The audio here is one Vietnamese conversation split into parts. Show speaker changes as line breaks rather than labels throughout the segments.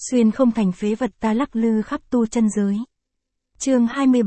xuyên không thành phế vật ta lắc lư khắp tu chân giới. Chương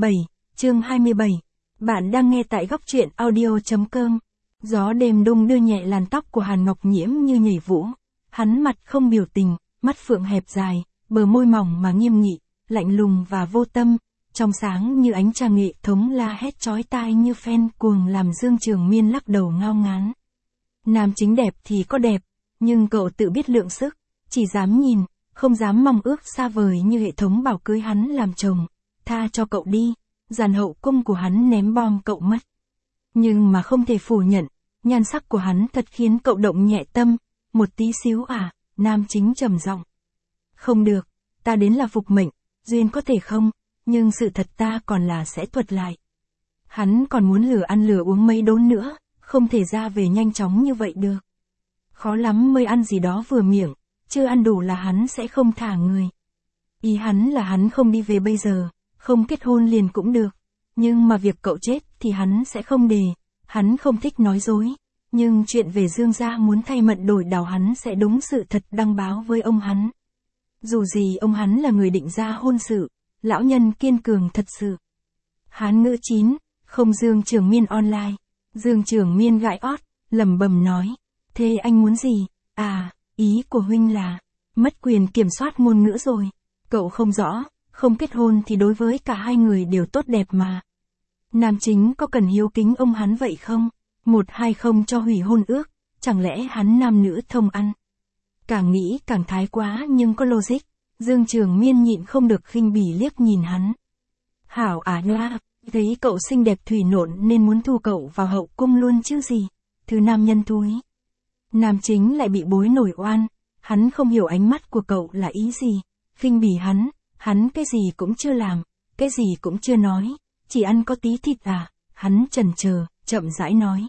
27. Bạn đang nghe tại góc truyện audio.com. Gió đêm đung đưa nhẹ làn tóc của Hàn Ngọc Nhiễm như nhảy vũ. Hắn mặt không biểu tình, mắt phượng hẹp dài, bờ môi mỏng mà nghiêm nghị, lạnh lùng và vô tâm, trong sáng như ánh trăng nghệ thống la hét chói tai như phen cuồng làm Dương Trường Miên lắc đầu ngao ngán. Nam chính đẹp thì có đẹp, nhưng cậu tự biết lượng sức, chỉ dám nhìn, không dám mong ước xa vời như hệ thống bảo cưới hắn làm chồng. Tha cho cậu đi, dàn hậu cung của hắn ném bom cậu mất. Nhưng mà không thể phủ nhận, nhan sắc của hắn thật khiến cậu động nhẹ tâm, một tí xíu à, nam chính trầm giọng. Không được, ta đến là phục mệnh, duyên có thể không, nhưng sự thật ta còn là sẽ thuật lại. Hắn còn muốn lửa ăn lửa uống mấy đốn nữa, không thể ra về nhanh chóng như vậy được. Khó lắm mới ăn gì đó vừa miệng, chưa ăn đủ là hắn sẽ không thả người. Ý hắn là hắn không đi về bây giờ, không kết hôn liền cũng được. Nhưng mà việc cậu chết thì hắn sẽ không đề, hắn không thích nói dối. Nhưng chuyện về Dương gia muốn thay mận đổi đảo hắn sẽ đúng sự thật đăng báo với ông hắn. Dù gì ông hắn là người định ra hôn sự, lão nhân kiên cường thật sự. Hán ngữ 9, không Dương Trường Miên online. Dương Trường Miên gãi ót, lẩm bẩm nói. Thế anh muốn gì? À, ý của huynh là, mất quyền kiểm soát ngôn ngữ rồi. Cậu không rõ, không kết hôn thì đối với cả hai người đều tốt đẹp mà. Nam chính có cần hiếu kính ông hắn vậy không? Một hai không cho hủy hôn ước, chẳng lẽ hắn nam nữ thông ăn? Càng nghĩ càng thái quá nhưng có logic, Dương Trường Miên nhịn không được khinh bỉ liếc nhìn hắn. Hảo à nha, thấy cậu xinh đẹp thủy nộn nên muốn thu cậu vào hậu cung luôn chứ gì. Thứ nam nhân thúi. Nam chính lại bị bối nổi oan, hắn không hiểu ánh mắt của cậu là ý gì. Khinh bỉ hắn cái gì cũng chưa làm, cái gì cũng chưa nói, chỉ ăn có tí thịt à, hắn chần chờ, chậm rãi nói.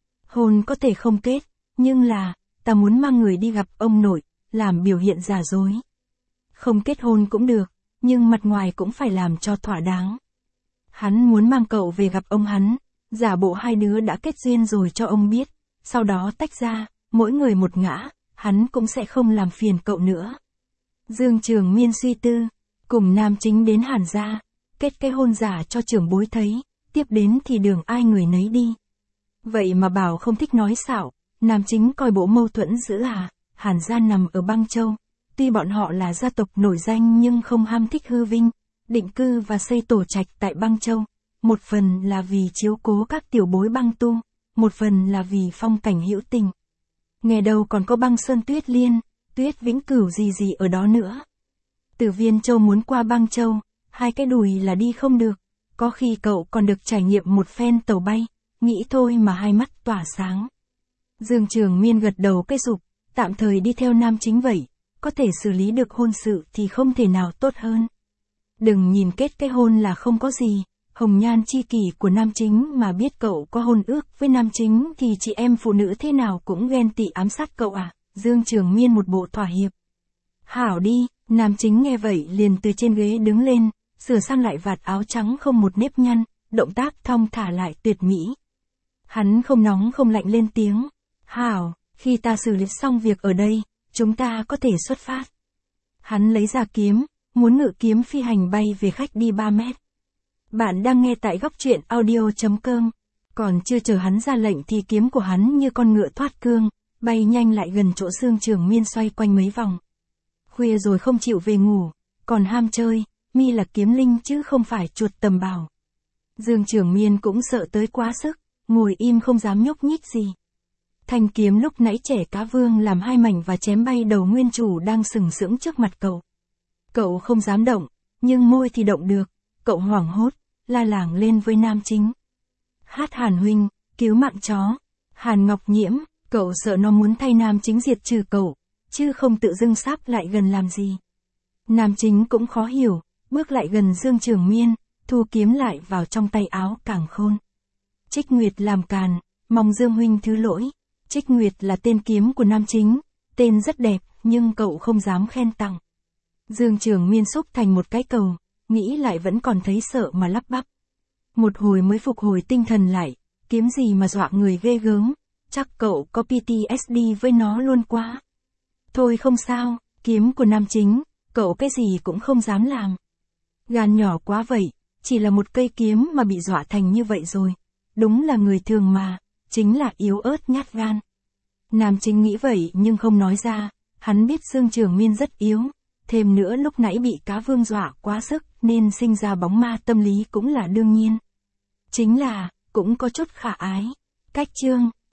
Hôn có thể không kết, nhưng là, ta muốn mang người đi gặp ông nội, làm biểu hiện giả dối. Không kết hôn cũng được, nhưng mặt ngoài cũng phải làm cho thỏa đáng. Hắn muốn mang cậu về gặp ông hắn, giả bộ hai đứa đã kết duyên rồi cho ông biết, sau đó tách ra, mỗi người một ngã, hắn cũng sẽ không làm phiền cậu nữa. Dương Trường Miên suy tư, cùng nam chính đến Hàn gia, kết cái hôn giả cho trưởng bối thấy, tiếp đến thì đường ai người nấy đi. Vậy mà bảo không thích nói xạo, nam chính coi bộ mâu thuẫn giữa Hàn gia nằm ở Băng Châu. Tuy bọn họ là gia tộc nổi danh nhưng không ham thích hư vinh, định cư và xây tổ trạch tại Băng Châu. Một phần là vì chiếu cố các tiểu bối băng tu, một phần là vì phong cảnh hữu tình. Nghe đâu còn có băng sơn tuyết liên, tuyết vĩnh cửu gì ở đó nữa. Từ Viên Châu muốn qua Băng Châu, hai cái đùi là đi không được, có khi cậu còn được trải nghiệm một phen tàu bay, nghĩ thôi mà hai mắt tỏa sáng. Dương Trường Miên gật đầu cái rụp, tạm thời đi theo nam chính vậy, có thể xử lý được hôn sự thì không thể nào tốt hơn. Đừng nhìn kết cái hôn là không có gì, hồng nhan chi kỷ của nam chính mà biết cậu có hôn ước với nam chính thì chị em phụ nữ thế nào cũng ghen tị ám sát cậu à, Dương Trường Miên một bộ thỏa hiệp. Hảo đi, nam chính nghe vậy liền từ trên ghế đứng lên, sửa sang lại vạt áo trắng không một nếp nhăn, động tác thong thả lại tuyệt mỹ. Hắn không nóng không lạnh lên tiếng. Hảo, khi ta xử lý xong việc ở đây, chúng ta có thể xuất phát. Hắn lấy ra kiếm, muốn ngự kiếm phi hành bay về khách đi 3 mét. Bạn đang nghe tại góc truyện audio.com. Còn chưa chờ hắn ra lệnh thì kiếm của hắn như con ngựa thoát cương, bay nhanh lại gần chỗ Dương Trường Miên xoay quanh mấy vòng. Khuya rồi không chịu về ngủ, còn ham chơi, mi là kiếm linh chứ không phải chuột tầm bào. Dương Trường Miên cũng sợ tới quá sức, ngồi im không dám nhúc nhích gì. Thanh kiếm lúc nãy trẻ cá vương làm hai mảnh và chém bay đầu nguyên chủ đang sừng sững trước mặt cậu. Cậu không dám động, nhưng môi thì động được, cậu hoảng hốt, la làng lên với nam chính. Hát Hàn huynh, cứu mạng chó. Hàn Ngọc Nhiễm, cậu sợ nó muốn thay nam chính diệt trừ cậu, chứ không tự dưng sáp lại gần làm gì. Nam chính cũng khó hiểu, bước lại gần Dương Trường Miên, thu kiếm lại vào trong tay áo càng khôn. Trích Nguyệt làm càn, mong Dương huynh thứ lỗi. Trích Nguyệt là tên kiếm của nam chính, tên rất đẹp, nhưng cậu không dám khen tặng. Dương Trường Miên xúc thành một cái cầu, nghĩ lại vẫn còn thấy sợ mà lắp bắp. Một hồi mới phục hồi tinh thần lại, kiếm gì mà dọa người ghê gớm, chắc cậu có PTSD với nó luôn quá. Thôi không sao, kiếm của nam chính, cậu cái gì cũng không dám làm. Gan nhỏ quá vậy, chỉ là một cây kiếm mà bị dọa thành như vậy rồi. Đúng là người thường mà, chính là yếu ớt nhát gan. Nam Chính nghĩ vậy nhưng không nói ra, hắn biết Dương Trường Miên rất yếu. Thêm nữa lúc nãy bị Cá Vương dọa quá sức nên sinh ra bóng ma tâm lý cũng là đương nhiên. Chính là, cũng có chút khả ái. Cách chương